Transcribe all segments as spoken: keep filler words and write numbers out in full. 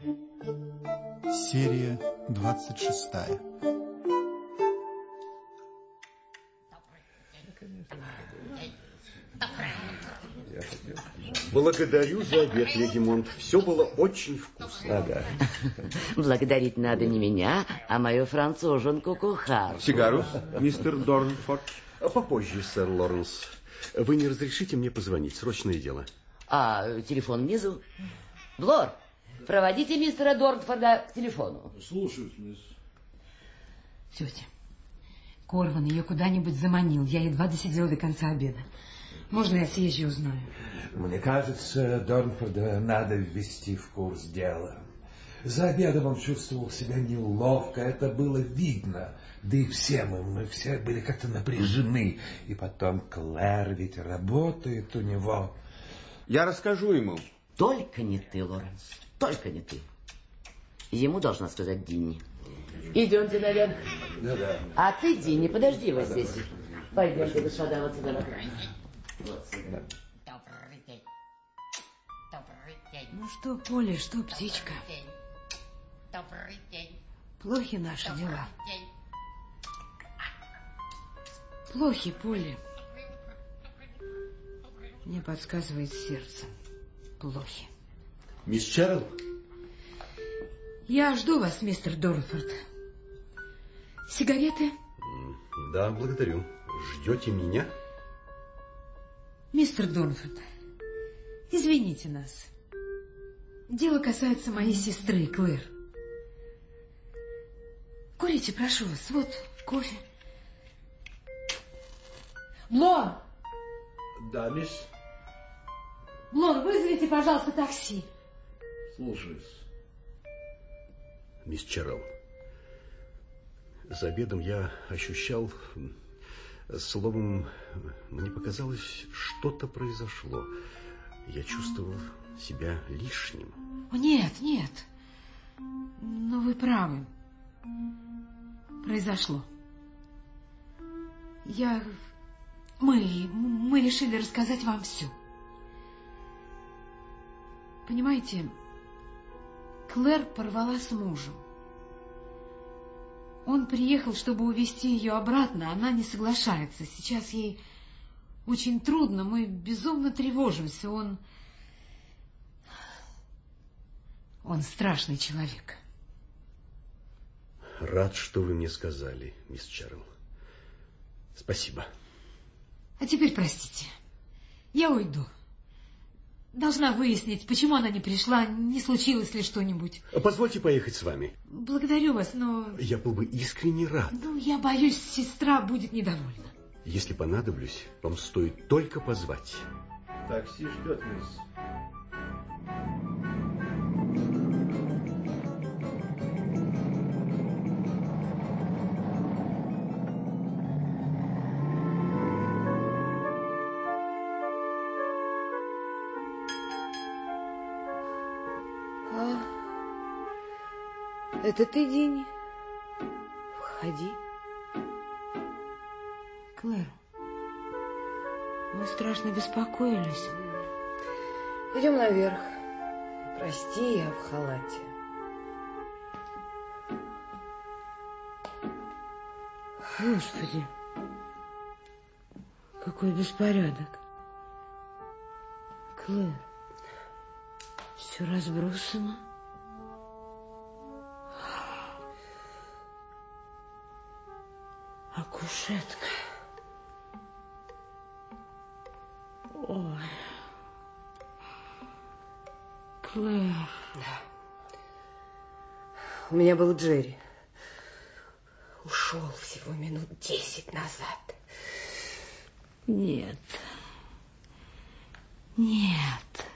Серия двадцать шестая. Благодарю за обед, леди Монт. Все было очень вкусно. Ага. Благодарить надо не меня, а мою француженку-кухарку. Сигару, мистер Дорнфорд? Попозже, сэр Лоренс. Вы не разрешите мне позвонить? Срочное дело. А телефон внизу? Блор, проводите мистера Дорнфорда к телефону. Слушаюсь, мисс. Тетя, Корван ее куда-нибудь заманил. Я едва досидела до конца обеда. Можно я съезжу узнаю? Мне кажется, Дорнфорда надо ввести в курс дела. За обедом он чувствовал себя неловко, это было видно. Да и все мы, мы все были как-то напряжены. И потом Клэр ведь работает у него. Я расскажу ему. Только не ты, Лоренс, только не ты. Ему должна сказать Динни. Идемте наверх. Да-да. А ты, Динни, подожди вот здесь. Пойдемте, господа, вот сюда. Вот сюда. Добрый день. Добрый день. Ну что, Поля, что, птичка? Добрый день. Добрый день. Плохи наши Добрый дела. день. Плохи, Поля. Мне подсказывает сердце. Плохи. Мисс Чарл? Я жду вас, мистер Дорнфорд. Сигареты? Да, благодарю. Ждете меня? Мистер Дорнфорд, извините нас. Дело касается моей сестры, Клэр. Курите, прошу вас. Вот кофе. Блор! Да, мисс. Блор, вызовите, пожалуйста, такси. Слушаюсь. Мисс Чарл, за обедом я ощущал... Словом, мне показалось, что-то произошло. Я чувствовал себя лишним. О, нет, нет. Но вы правы. Произошло. Я... Мы... Мы решили рассказать вам все. Понимаете, Клэр порвала с мужем. Он приехал, чтобы увезти ее обратно, она не соглашается. Сейчас ей очень трудно, мы безумно тревожимся. Он... Он страшный человек. Рад, что вы мне сказали, мисс Чарл. Спасибо. А теперь простите. Я уйду. Должна выяснить, почему она не пришла, не случилось ли что-нибудь. Позвольте поехать с вами. Благодарю вас, но... Я был бы искренне рад. Ну, я боюсь, сестра будет недовольна. Если понадоблюсь, вам стоит только позвать. Такси ждет, мисс. Это ты, Динни? Входи. Клэр, мы страшно беспокоились. Идем наверх. Прости, я в халате. Господи, какой беспорядок. Клэр, все разбросано. А кушетка? Ой. Клэр. Да. У меня был Джерри. Ушел всего минут десять назад. Нет. Нет.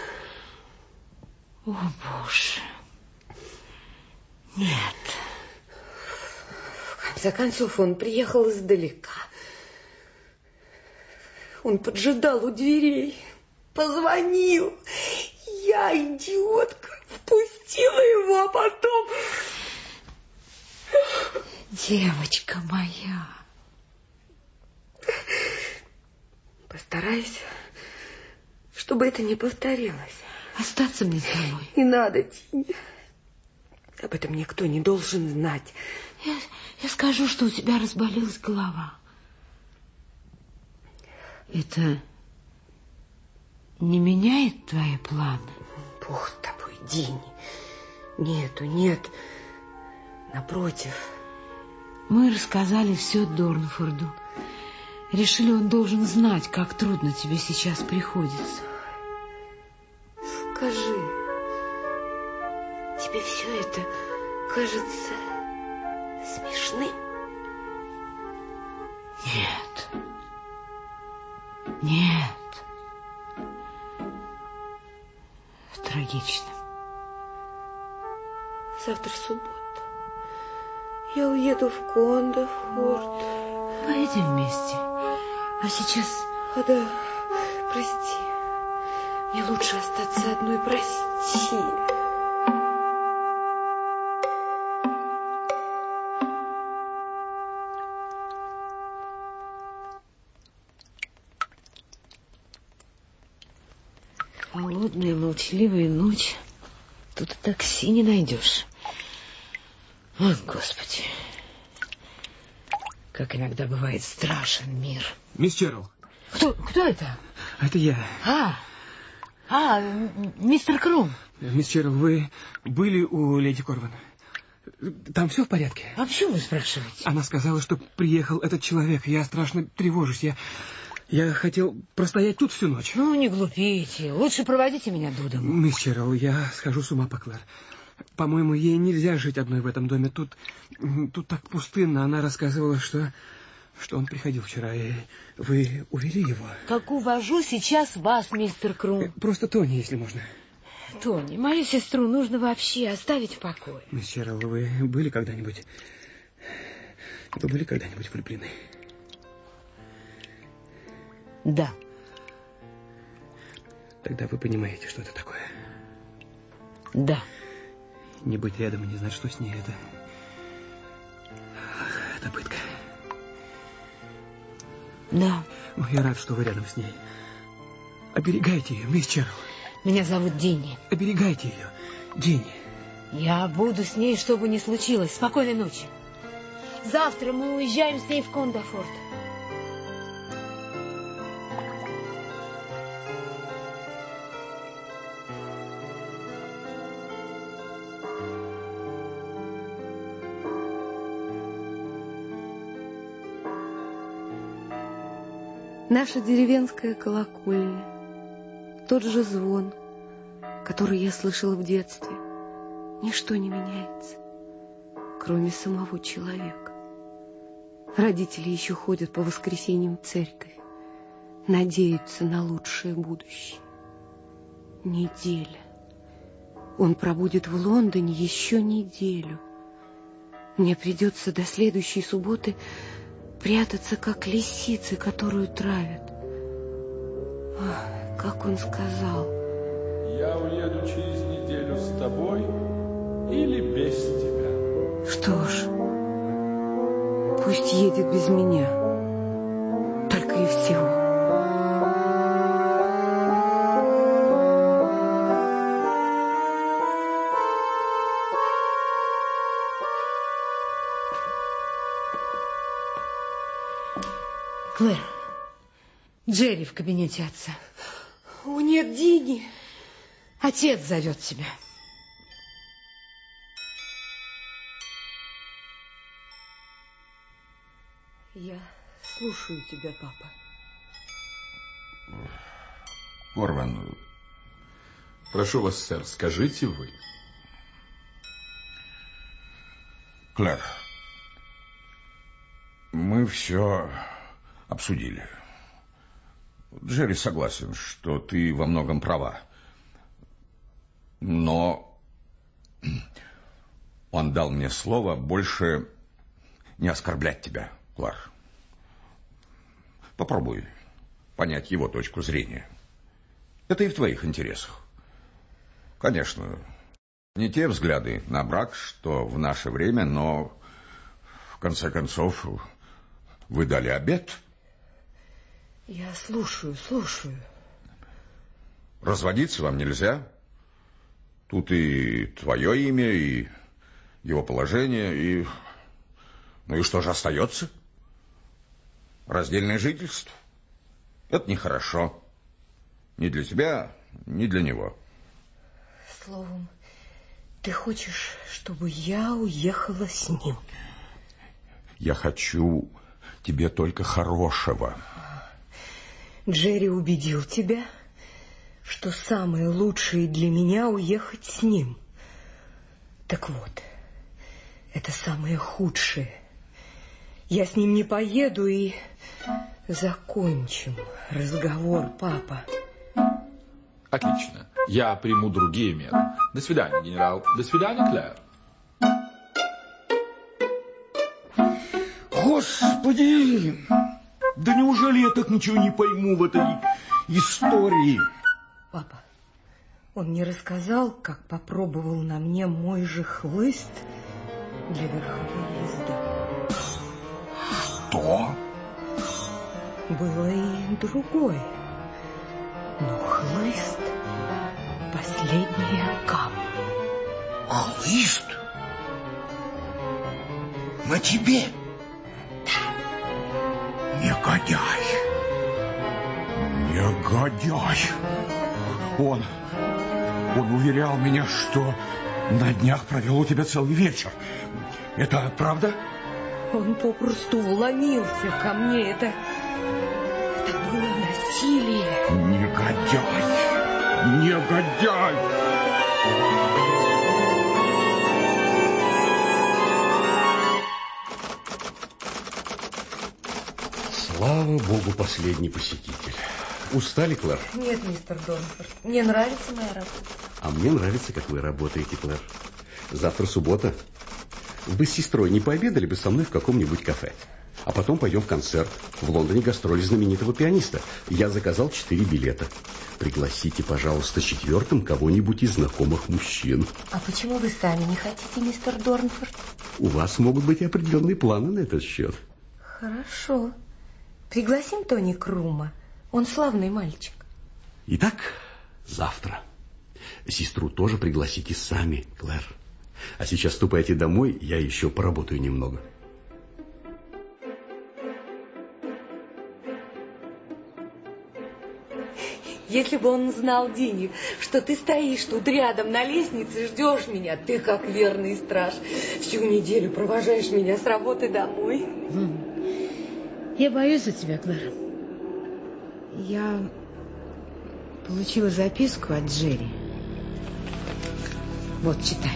О, Боже. Нет. В конце концов, он приехал издалека. Он поджидал у дверей, позвонил. Я, идиотка, впустила его, а потом... Девочка моя. Постарайся, чтобы это не повторилось. Остаться мне с тобой? Не надо, Тиня. Об этом никто не должен знать. Я, я скажу, что у тебя разболелась голова. Это не меняет твои планы? Бог с тобой, Динни. Нету, нет. Напротив. Мы рассказали все Дорнфорду. Решили, он должен знать, как трудно тебе сейчас приходится. Скажи, тебе все это кажется смешным? Нет. Нет. Трагично. Завтра суббота. Я уеду в Кондофорд. Поедем вместе. А сейчас... А, да, прости. Мне лучше остаться одной, прости. Холодная, молчаливая ночь. Тут такси не найдешь. О, Господи. Как иногда бывает страшен мир. Мисс Черрилл. Кто, кто это? Это я. А, а, мистер Крум. Мисс Черрилл, вы были у леди Корвин? Там все в порядке? А почему вы спрашиваете? Она сказала, что приехал этот человек. Я страшно тревожусь. Я, я хотел простоять тут всю ночь. Ну, не глупите. Лучше проводите меня до дому. Мисс Черрилл, я схожу с ума по Клэр. По-моему, ей нельзя жить одной в этом доме. Тут, тут так пустынно. Она рассказывала, что, что он приходил вчера, и вы увели его. Как увожу сейчас вас, мистер Крум. Просто Тони, если можно. Тони, мою сестру нужно вообще оставить в покое. Мисс Черрилл, вы были когда-нибудь... Вы были когда-нибудь влюблены? Да. Тогда вы понимаете, что это такое. Да. Не быть рядом и не знать, что с ней, это... Это пытка. Да. Ну, я рад, что вы рядом с ней. Оберегайте ее, мисс Черрилл. Меня зовут Динни. Оберегайте ее, Динни. Я буду с ней, что бы ни случилось. Спокойной ночи. Завтра мы уезжаем с ней в Кондофорд. Наша деревенская колокольня, тот же звон, который я слышала в детстве. Ничто не меняется, кроме самого человека. Родители еще ходят по воскресеньям в церковь, надеются на лучшее будущее. Неделя. Он пробудет в Лондоне еще неделю. Мне придется до следующей субботы прятаться, как лисицы, которую травят. Ах, как он сказал. Я уеду через неделю с тобой или без тебя. Что ж, пусть едет без меня. Только и всего. Клэр, Джерри в кабинете отца. О, нет, Динни. Отец зовет тебя. Я слушаю тебя, папа. Корвин, прошу вас, сэр, скажите вы. Клэр, мы все обсудили. Джерри согласен, что ты во многом права. Но он дал мне слово больше не оскорблять тебя, Клэр. Попробуй понять его точку зрения. Это и в твоих интересах. Конечно, не те взгляды на брак, что в наше время, но в конце концов вы дали обет. Я слушаю, слушаю. Разводиться вам нельзя. Тут и твое имя, и его положение и... Ну и что же остается? Раздельное жительство. Это нехорошо. Ни для тебя, ни для него. Словом, ты хочешь, чтобы я уехала с ним? Я хочу тебе только хорошего. Джерри убедил тебя, что самое лучшее для меня уехать с ним. Так вот, это самое худшее. Я с ним не поеду и закончим разговор, папа. Отлично. Я приму другие меры. До свидания, генерал. До свидания, Клэр. Господи! Да неужели я так ничего не пойму в этой истории? Папа, он не рассказал, как попробовал на мне мой же хлыст для верховой езды. Что? Было и другое. Но хлыст — последняя капля. Хлыст? На тебе? Негодяй! Негодяй! Он... Он уверял меня, что на днях провел у тебя целый вечер. Это правда? Он попросту вломился ко мне. Это... Это было насилие. Негодяй! Негодяй! Слава богу, последний посетитель. Устали, Клэр? Нет, мистер Дорнфорд, мне нравится моя работа. А мне нравится, как вы работаете, Клэр. Завтра суббота. Вы с сестрой не пообедали бы со мной в каком-нибудь кафе? А потом пойдем в концерт. В Лондоне гастроли знаменитого пианиста. Я заказал четыре билета. Пригласите, пожалуйста, четвертым кого-нибудь из знакомых мужчин. А почему вы сами не хотите, мистер Дорнфорд? У вас могут быть определенные планы на этот счет. Хорошо. Пригласим Тони Крума. Он славный мальчик. Итак, завтра. Сестру тоже пригласите сами, Клэр. А сейчас ступайте домой, я еще поработаю немного. Если бы он знал, Динни, что ты стоишь тут рядом на лестнице, ждешь меня, ты как верный страж. Всю неделю провожаешь меня с работы домой. Я боюсь за тебя, Клэр. Я получила записку от Джерри. Вот, читай.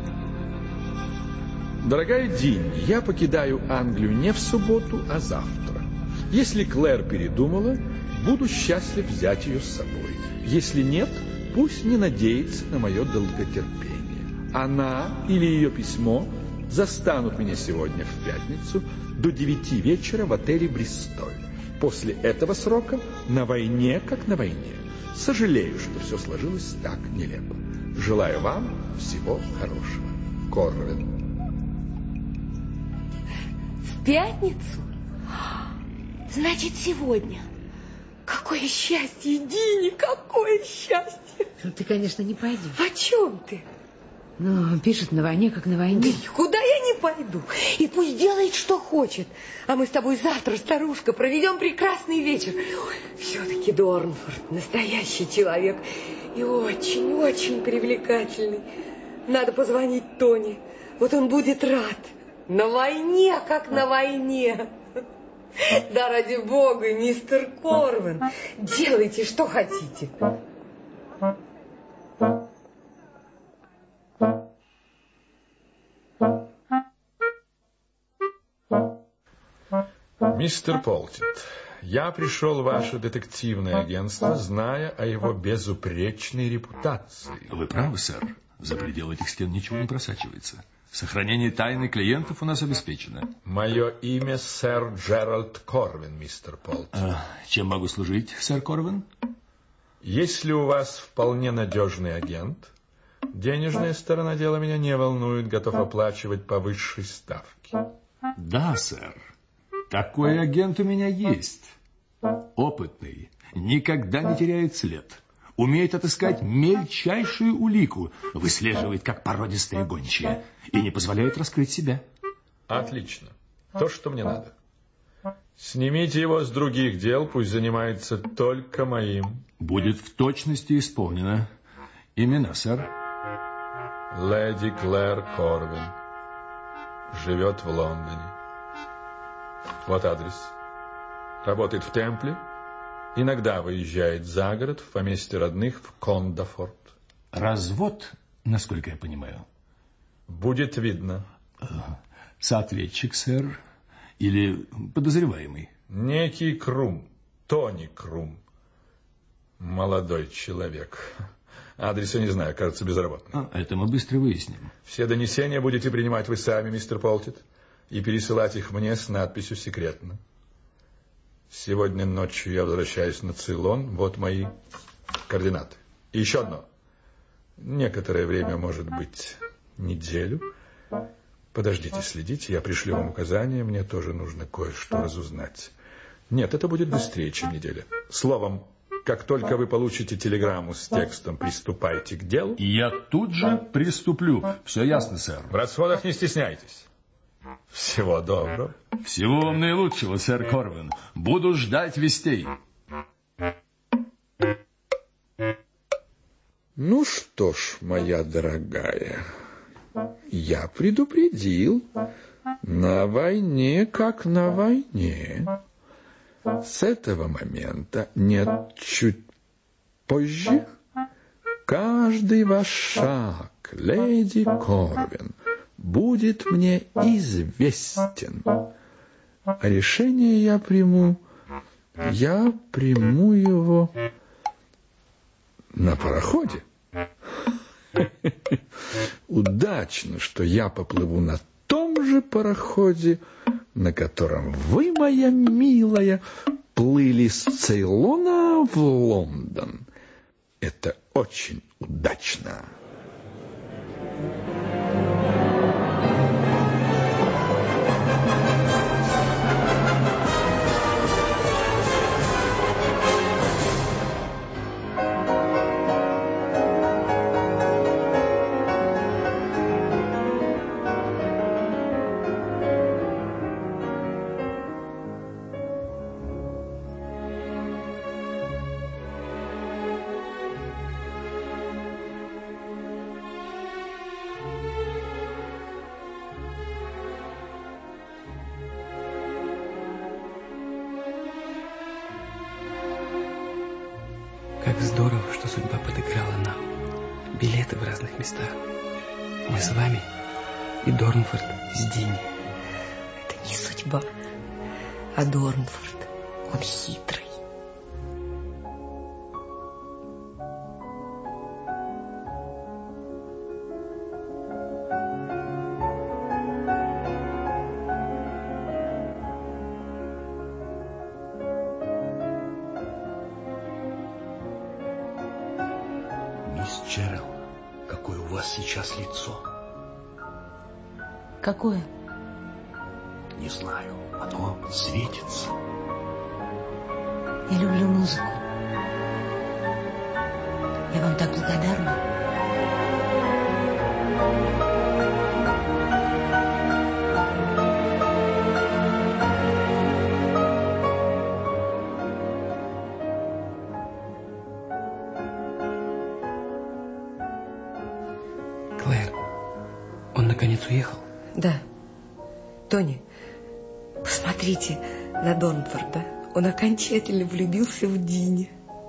Дорогая Динни, я покидаю Англию не в субботу, а завтра. Если Клэр передумала, буду счастлив взять ее с собой. Если нет, пусть не надеется на мое долготерпение. Она или ее письмо застанут меня сегодня в пятницу до девяти вечера в отеле «Бристоль». После этого срока на войне, как на войне. Сожалею, что все сложилось так нелепо. Желаю вам всего хорошего. Корвин. В пятницу? Значит, сегодня. Какое счастье, Динни, какое счастье! Ты, конечно, не пойдешь. О чем ты? Ну, пишет на войне, как на войне. Да куда я не пойду? И пусть делает, что хочет. А мы с тобой завтра, старушка, проведем прекрасный вечер. Все-таки Дорнфорд настоящий человек. И очень-очень привлекательный. Надо позвонить Тони. Вот он будет рад. На войне, как на войне. Да ради бога, мистер Корвин, делайте, что хотите. Мистер Полтит, я пришел в ваше детективное агентство, зная о его безупречной репутации. Вы правы, сэр. За пределы этих стен ничего не просачивается. Сохранение тайны клиентов у нас обеспечено. Мое имя сэр Джеральд Корвин, мистер Полтит. А, чем могу служить, сэр Корвин? Если у вас вполне надежный агент, денежная сторона дела меня не волнует, готов оплачивать по высшей ставке. Да, сэр. Такой агент у меня есть. Опытный, никогда не теряет след. умеет отыскать мельчайшую улику, выслеживает, как породистая гончая, и не позволяет раскрыть себя. Отлично. То, что мне надо. Снимите его с других дел, пусть занимается только моим. Будет в точности исполнено. Имена, сэр? Леди Клэр Корвин. Живет в Лондоне. Вот адрес. Работает в Темпле. Иногда выезжает за город в поместье родных в Кондафорт. Развод, насколько я понимаю. Будет видно. Соответчик, сэр, или подозреваемый? Некий Крум, Тони Крум. Молодой человек. Адреса не знаю, кажется, безработный. А, это мы быстро выясним. Все донесения будете принимать вы сами, мистер Полтит, и пересылать их мне с надписью «Секретно». Сегодня ночью я возвращаюсь на Цейлон. Вот мои координаты. И еще одно. Некоторое время, может быть, неделю. Подождите, следите, я пришлю вам указания. Мне тоже нужно кое-что разузнать. Нет, это будет быстрее, чем неделя. Словом, как только вы получите телеграмму с текстом «Приступайте к делу». И я тут же приступлю. Все ясно, сэр. В расходах не стесняйтесь. Всего доброго. Всего вам наилучшего, сэр Корвин. Буду ждать вестей. Ну что ж, моя дорогая, я предупредил. На войне, как на войне. С этого момента, нет, чуть позже, каждый ваш шаг, леди Корвин, будет мне известен. А решение я приму, я приму его на пароходе. Удачно, что я поплыву на том же пароходе, на котором вы, моя милая, плыли с Цейлона в Лондон. Это очень удачно. Как здорово, что судьба подыграла нам. Билеты в разных местах. Мы с вами и Дорнфорд с Динни. Это не судьба, а Дорнфорд. Он хитрый. Мисс Джерил, какое у вас сейчас лицо? Какое? Не знаю, оно светится. Я люблю музыку. Я вам так благодарна. Клэр, он наконец уехал? Да. Тони, посмотрите на Дорнфорда. Он окончательно влюбился в Динни.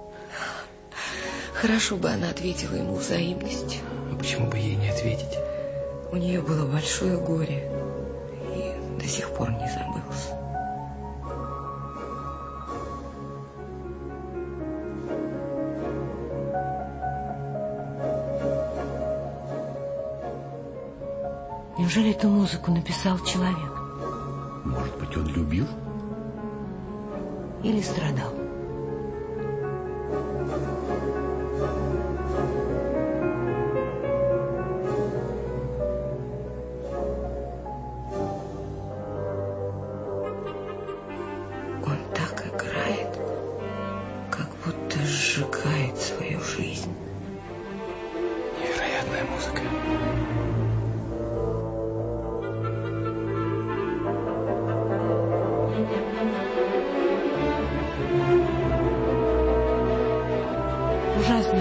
Хорошо бы она ответила ему взаимностью. А почему бы ей не ответить? У нее было большое горе, и до сих пор не забылся. Неужели эту музыку написал человек? Может быть, он любил? Или страдал? Он так играет, как будто сжигает свою жизнь.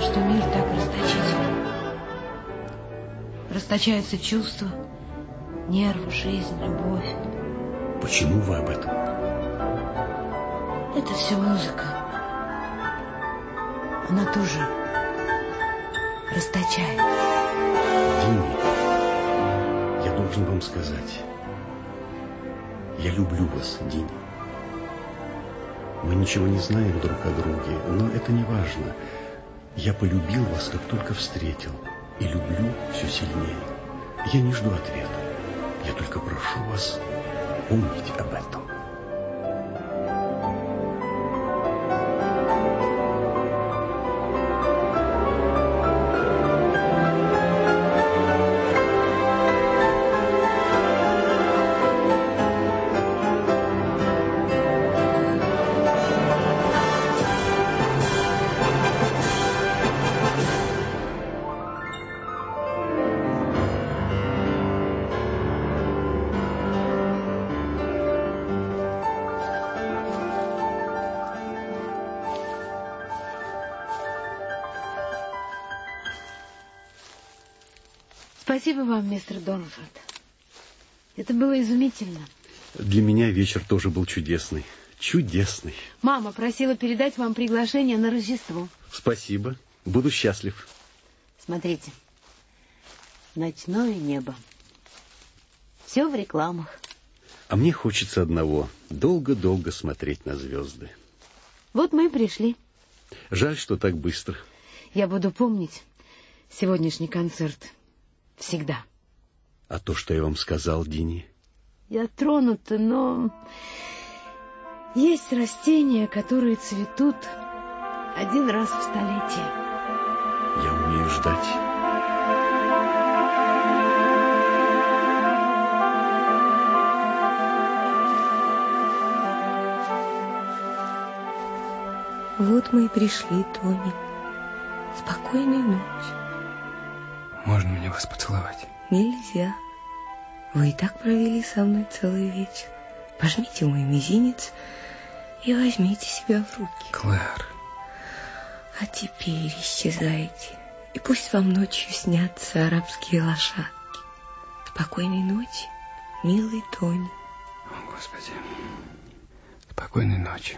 что мир так расточителен. Расточаются чувства, нервы, жизнь, любовь. Почему вы об этом? Это все музыка. Она тоже расточает. Динни, я должен вам сказать. Я люблю вас, Динни. Мы ничего не знаем друг о друге, но это не важно. Я полюбил вас, как только встретил, и люблю все сильнее. Я не жду ответа. Я только прошу вас помнить об этом. Спасибо вам, мистер Дорнфорд. Это было изумительно. Для меня вечер тоже был чудесный. Чудесный. Мама просила передать вам приглашение на Рождество. Спасибо. Буду счастлив. Смотрите. Ночное небо. Все в рекламах. А мне хочется одного. Долго-долго смотреть на звезды. Вот мы и пришли. Жаль, что так быстро. Я буду помнить сегодняшний концерт. Всегда. А то, что я вам сказал, Динни? Я тронута, но есть растения, которые цветут один раз в столетие. Я умею ждать. Вот мы и пришли, Тони. Спокойной ночи. Можно мне вас поцеловать? Нельзя. Вы и так провели со мной целый вечер. Пожмите мой мизинец и возьмите себя в руки. Клэр. А теперь исчезайте. И пусть вам ночью снятся арабские лошадки. Спокойной ночи, милый Тони. О, Господи. Спокойной ночи.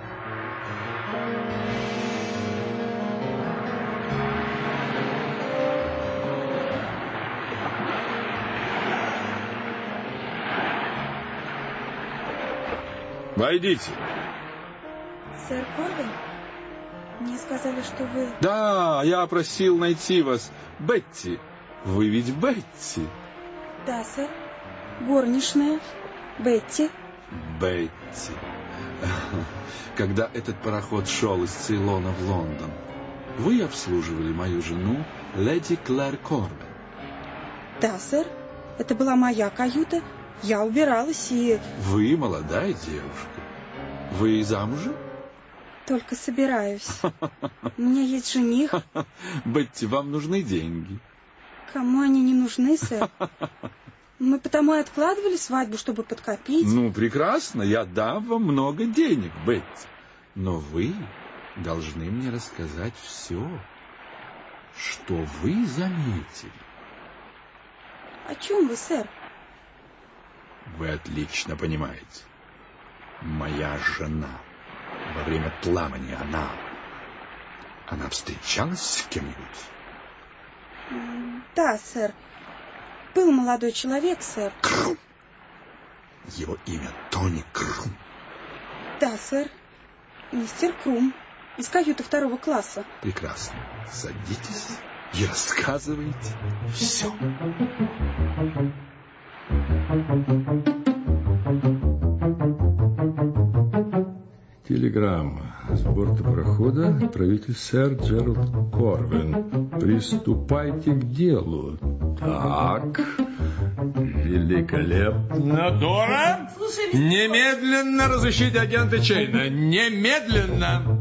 Войдите. Сэр Корвин, мне сказали, что вы... Да, я просил найти вас. Бетти. Вы ведь Бетти? Да, сэр. Горничная. Бетти. Бетти. Когда этот пароход шел из Цейлона в Лондон, вы обслуживали мою жену, леди Клэр Корвин? Да, сэр. Это была моя каюта. Я убиралась и... Вы молодая девушка. Вы замужем? Только собираюсь. У меня есть жених. Бетти, вам нужны деньги. Кому они не нужны, сэр? Мы потому и откладывали свадьбу, чтобы подкопить. Ну, прекрасно. Я дам вам много денег, Бетти. Но вы должны мне рассказать все, что вы заметили. О чем вы, сэр? Вы отлично понимаете. Моя жена во время плавания, она... Она встречалась с кем-нибудь? Да, сэр. Был молодой человек, сэр. Крум. Его имя Тони Крум. Да, сэр. Мистер Крум. Из каюты второго класса. Прекрасно. Садитесь и рассказывайте все. Телеграмма. С борта парохода отправитель сэр Джеральд Корвин. Приступайте к делу. Так. Великолепно. Дора! Немедленно разыщите агента Чейна. Немедленно!